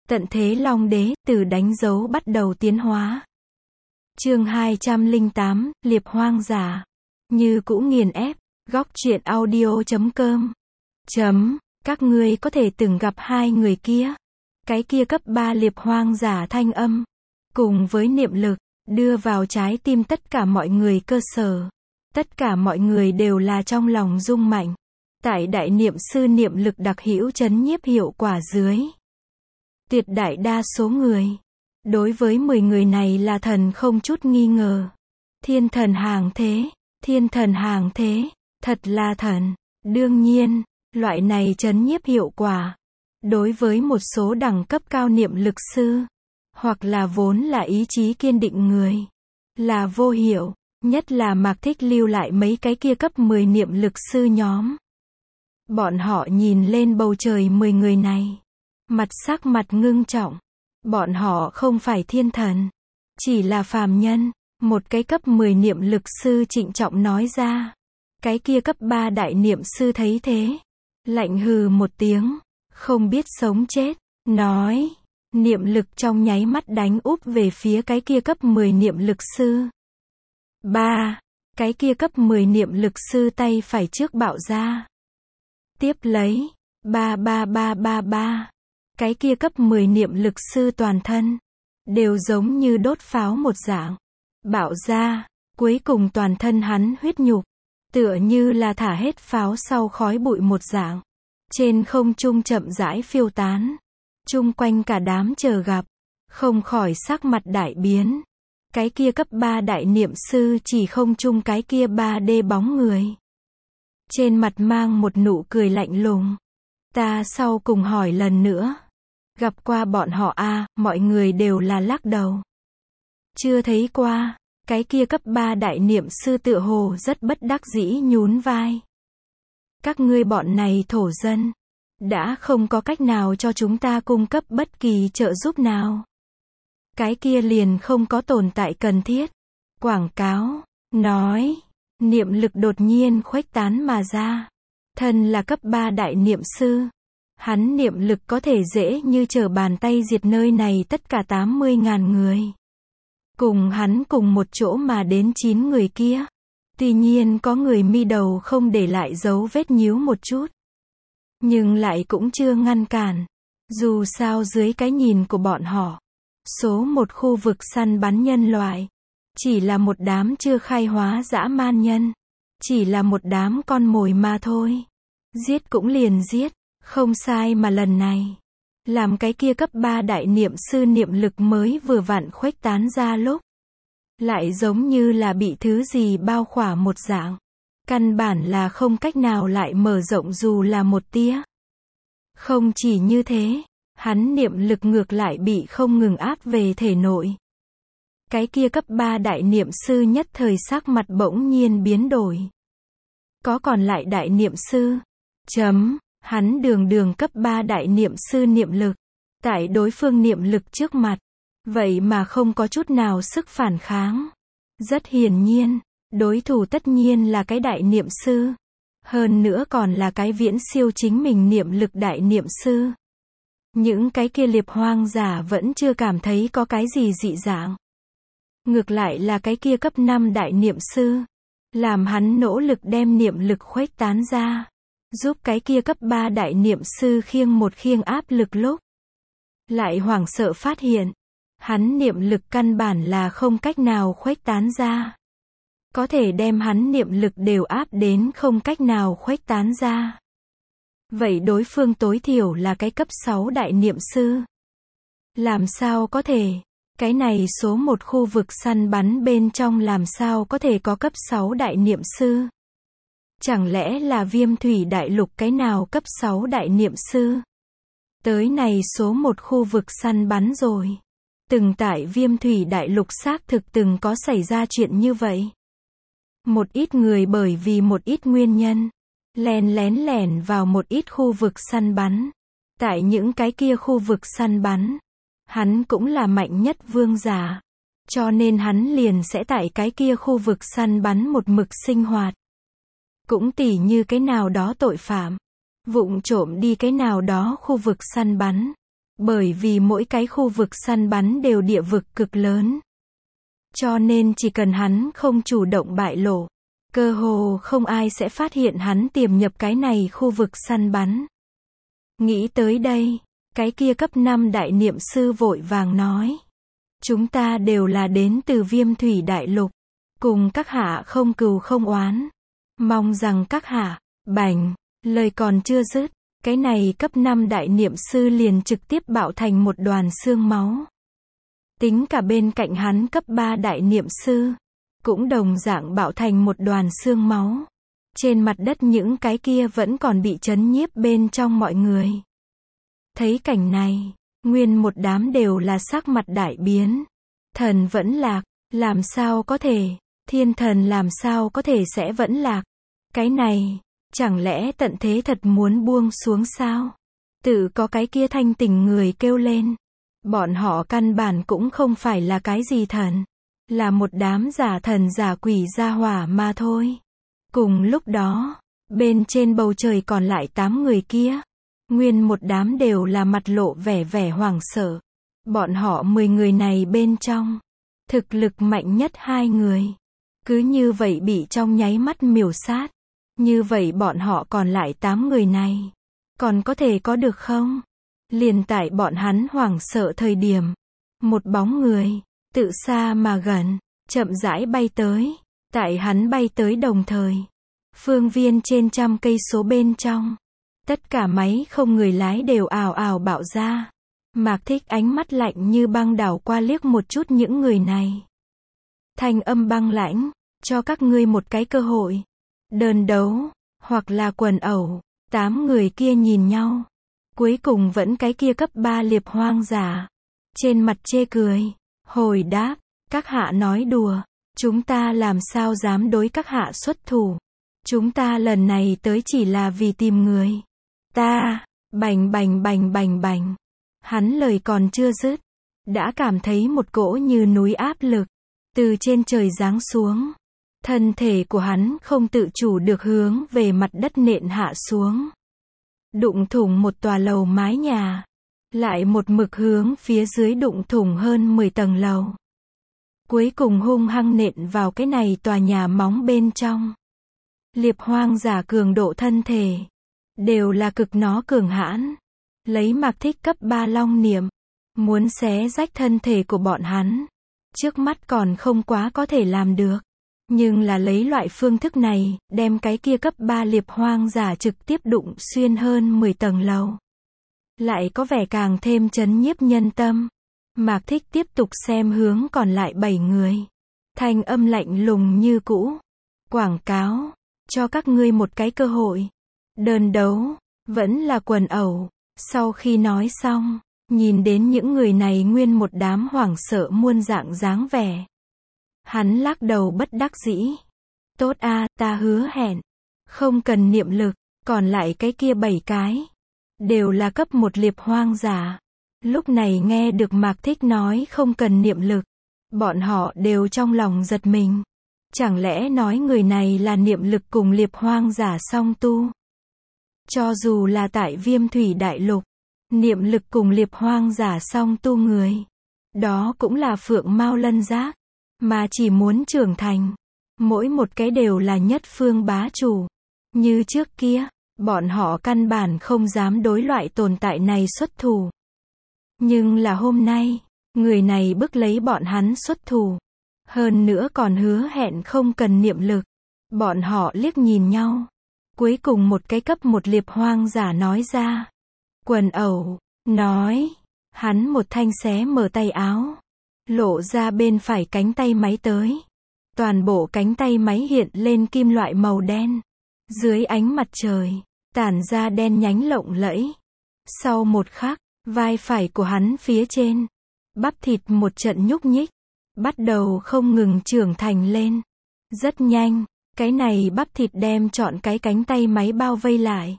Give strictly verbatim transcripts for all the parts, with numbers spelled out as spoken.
Tận thế Long Đế, từ đánh dấu bắt đầu tiến hóa. Chương hai trăm lẻ tám, Liệp Hoang Giả. Như cũ nghiền ép, góc truyện audio chấm com. Chấm, các ngươi có thể từng gặp hai người kia. Cái kia cấp ba Liệp Hoang Giả thanh âm. Cùng với niệm lực, đưa vào trái tim tất cả mọi người cơ sở. Tất cả mọi người đều là trong lòng rung mạnh. Tại đại niệm sư niệm lực đặc hữu chấn nhiếp hiệu quả dưới. Tuyệt đại đa số người. Đối với mười người này là thần không chút nghi ngờ. Thiên thần hàng thế, thiên thần hàng thế, thật là thần. Đương nhiên, loại này chấn nhiếp hiệu quả. Đối với một số đẳng cấp cao niệm lực sư, hoặc là vốn là ý chí kiên định người, là vô hiệu, nhất là Mạc Thích lưu lại mấy cái kia cấp mười niệm lực sư nhóm. Bọn họ nhìn lên bầu trời mười người này. Mặt sắc mặt ngưng trọng. Bọn họ không phải thiên thần. Chỉ là phàm nhân. Một cái cấp mười niệm lực sư trịnh trọng nói ra. Cái kia cấp ba đại niệm sư thấy thế. Lạnh hừ một tiếng. Không biết sống chết. Nói. Niệm lực trong nháy mắt đánh úp về phía cái kia cấp mười niệm lực sư. Ba. Cái kia cấp mười niệm lực sư tay phải trước bạo ra. Tiếp lấy. Ba ba ba ba ba. Cái kia cấp mười niệm lực sư toàn thân. Đều giống như đốt pháo một dạng. Bạo ra. Cuối cùng toàn thân hắn huyết nhục. Tựa như là thả hết pháo sau khói bụi một dạng. Trên không trung chậm rãi phiêu tán. Chung quanh cả đám chờ gặp. Không khỏi sắc mặt đại biến. Cái kia cấp ba đại niệm sư chỉ không chung cái kia ba D bóng người. Trên mặt mang một nụ cười lạnh lùng. Ta sau cùng hỏi lần nữa. Gặp qua bọn họ a à, mọi người đều là lắc đầu. Chưa thấy qua. Cái kia cấp ba đại niệm sư tựa hồ rất bất đắc dĩ nhún vai. Các ngươi bọn này thổ dân. Đã không có cách nào cho chúng ta cung cấp bất kỳ trợ giúp nào. Cái kia liền không có tồn tại cần thiết. Quảng cáo. Nói. Niệm lực đột nhiên khuếch tán mà ra. Thân là cấp ba đại niệm sư. Hắn niệm lực có thể dễ như trở bàn tay diệt nơi này tất cả tám mươi ngàn người. Cùng hắn cùng một chỗ mà đến chín người kia. Tuy nhiên có người mi đầu không để lại dấu vết nhíu một chút. Nhưng lại cũng chưa ngăn cản. Dù sao dưới cái nhìn của bọn họ. Số một khu vực săn bắn nhân loại. Chỉ là một đám chưa khai hóa dã man nhân. Chỉ là một đám con mồi mà thôi. Giết cũng liền giết. Không sai mà lần này. Làm cái kia cấp ba đại niệm sư niệm lực mới vừa vặn khuếch tán ra lúc. Lại giống như là bị thứ gì bao khỏa một dạng. Căn bản là không cách nào lại mở rộng dù là một tia. Không chỉ như thế. Hắn niệm lực ngược lại bị không ngừng áp về thể nội. Cái kia cấp ba đại niệm sư nhất thời sắc mặt bỗng nhiên biến đổi. Có còn lại đại niệm sư. Chấm. Hắn đường đường cấp ba đại niệm sư niệm lực. Tại đối phương niệm lực trước mặt. Vậy mà không có chút nào sức phản kháng. Rất hiển nhiên. Đối thủ tất nhiên là cái đại niệm sư. Hơn nữa còn là cái viễn siêu chính mình niệm lực đại niệm sư. Những cái kia liệp hoang giả vẫn chưa cảm thấy có cái gì dị dạng. Ngược lại là cái kia cấp năm đại niệm sư. Làm hắn nỗ lực đem niệm lực khuếch tán ra. Giúp cái kia cấp ba đại niệm sư khiêng một khiêng áp lực lúc. Lại hoảng sợ phát hiện. Hắn niệm lực căn bản là không cách nào khuếch tán ra. Có thể đem hắn niệm lực đều áp đến không cách nào khuếch tán ra. Vậy đối phương tối thiểu là cái cấp sáu đại niệm sư. Làm sao có thể? Cái này số một khu vực săn bắn bên trong làm sao có thể có cấp sáu đại niệm sư? Chẳng lẽ là Viêm Thủy Đại Lục cái nào cấp sáu đại niệm sư? Tới này số một khu vực săn bắn rồi. Từng tại Viêm Thủy Đại Lục xác thực từng có xảy ra chuyện như vậy. Một ít người bởi vì một ít nguyên nhân. Lén lén lẻn vào một ít khu vực săn bắn. Tại những cái kia khu vực săn bắn. Hắn cũng là mạnh nhất vương giả. Cho nên hắn liền sẽ tại cái kia khu vực săn bắn một mực sinh hoạt. Cũng tỉ như cái nào đó tội phạm. Vụng trộm đi cái nào đó khu vực săn bắn. Bởi vì mỗi cái khu vực săn bắn đều địa vực cực lớn. Cho nên chỉ cần hắn không chủ động bại lộ, cơ hồ không ai sẽ phát hiện hắn tiềm nhập cái này khu vực săn bắn. Nghĩ tới đây, cái kia cấp năm đại niệm sư vội vàng nói. Chúng ta đều là đến từ Viêm Thủy Đại Lục. Cùng các hạ không cừu không oán. Mong rằng các hạ, bành, lời còn chưa dứt, cái này cấp năm đại niệm sư liền trực tiếp bạo thành một đoàn xương máu. Tính cả bên cạnh hắn cấp ba đại niệm sư, cũng đồng dạng bạo thành một đoàn xương máu. Trên mặt đất những cái kia vẫn còn bị chấn nhiếp bên trong mọi người. Thấy cảnh này, nguyên một đám đều là sắc mặt đại biến. Thần vẫn lạc, làm sao có thể, thiên thần làm sao có thể sẽ vẫn lạc. Cái này, chẳng lẽ tận thế thật muốn buông xuống sao? Tự có cái kia thanh tỉnh người kêu lên. Bọn họ căn bản cũng không phải là cái gì thần. Là một đám giả thần giả quỷ gia hỏa mà thôi. Cùng lúc đó, bên trên bầu trời còn lại tám người kia. Nguyên một đám đều là mặt lộ vẻ vẻ hoảng sợ. Bọn họ mười người này bên trong, thực lực mạnh nhất hai người. Cứ như vậy bị trong nháy mắt miểu sát. Như vậy bọn họ còn lại tám người này, còn có thể có được không? Liền tại bọn hắn hoảng sợ thời điểm, một bóng người, tự xa mà gần, chậm rãi bay tới. Tại hắn bay tới đồng thời, phương viên trên trăm cây số bên trong, tất cả máy không người lái đều ào ào bạo ra. Mạc Thích ánh mắt lạnh như băng đảo qua liếc một chút những người này. Thanh âm băng lãnh, cho các ngươi một cái cơ hội. Đơn đấu, hoặc là quần ẩu. Tám người kia nhìn nhau. Cuối cùng vẫn cái kia cấp ba liệp hoang giả. Trên mặt chê cười. Hồi đáp, các hạ nói đùa. Chúng ta làm sao dám đối các hạ xuất thủ. Chúng ta lần này tới chỉ là vì tìm người. Ta, bành bành bành bành bành. Hắn lời còn chưa dứt. Đã cảm thấy một cỗ như núi áp lực. Từ trên trời giáng xuống. Thân thể của hắn không tự chủ được hướng về mặt đất nện hạ xuống. Đụng thủng một tòa lầu mái nhà. Lại một mực hướng phía dưới đụng thủng hơn mười tầng lầu. Cuối cùng hung hăng nện vào cái này tòa nhà móng bên trong. Liệp hoang giả cường độ thân thể. Đều là cực nó cường hãn. Lấy Mạc Thích cấp ba long niệm. Muốn xé rách thân thể của bọn hắn. Trước mắt còn không quá có thể làm được. Nhưng là lấy loại phương thức này, đem cái kia cấp ba liệp hoang giả trực tiếp đụng xuyên hơn mười tầng lầu. Lại có vẻ càng thêm chấn nhiếp nhân tâm. Mạc Thích tiếp tục xem hướng còn lại bảy người. Thanh âm lạnh lùng như cũ. Quảng cáo, cho các ngươi một cái cơ hội. Đơn đấu, vẫn là quần ẩu. Sau khi nói xong, nhìn đến những người này nguyên một đám hoảng sợ muôn dạng dáng vẻ. Hắn lắc đầu bất đắc dĩ. Tốt a, ta hứa hẹn. Không cần niệm lực, còn lại cái kia bảy cái. Đều là cấp một liệp hoang giả. Lúc này nghe được Mạc Thích nói không cần niệm lực. Bọn họ đều trong lòng giật mình. Chẳng lẽ nói người này là niệm lực cùng liệp hoang giả song tu? Cho dù là tại Viêm Thủy Đại Lục, niệm lực cùng liệp hoang giả song tu người. Đó cũng là phượng mao lân giác. Mà chỉ muốn trưởng thành. Mỗi một cái đều là nhất phương bá chủ. Như trước kia, bọn họ căn bản không dám đối loại tồn tại này xuất thủ. Nhưng là hôm nay, người này bức lấy bọn hắn xuất thủ. Hơn nữa còn hứa hẹn không cần niệm lực. Bọn họ liếc nhìn nhau. Cuối cùng một cái cấp một liệp hoang giả nói ra. Quần ẩu, nói. Hắn một thanh xé mở tay áo. Lộ ra bên phải cánh tay máy tới. Toàn bộ cánh tay máy hiện lên kim loại màu đen. Dưới ánh mặt trời, tản ra đen nhánh lộng lẫy. Sau một khắc, vai phải của hắn phía trên, bắp thịt một trận nhúc nhích, bắt đầu không ngừng trưởng thành lên. Rất nhanh, cái này bắp thịt đem trọn cái cánh tay máy bao vây lại.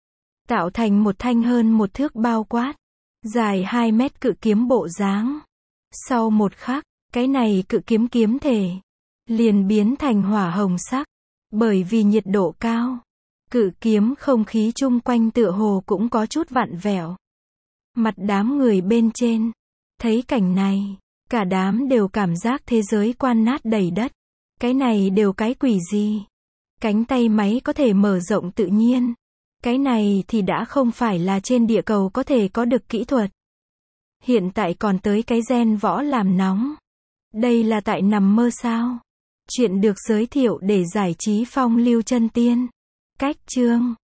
Tạo thành một thanh hơn một thước bao quát, dài hai mét cự kiếm bộ dáng. Sau một khắc, cái này cự kiếm kiếm thể liền biến thành hỏa hồng sắc, bởi vì nhiệt độ cao, cự kiếm không khí chung quanh tựa hồ cũng có chút vặn vẹo. Mặt đám người bên trên. Thấy cảnh này, cả đám đều cảm giác thế giới quan nát đầy đất. Cái này đều cái quỷ gì? Cánh tay máy có thể mở rộng tự nhiên. Cái này thì đã không phải là trên địa cầu có thể có được kỹ thuật. Hiện tại còn tới cái gen võ làm nóng. Đây là tại nằm mơ sao? Chuyện được giới thiệu để giải trí phong lưu chân tiên. Cách chương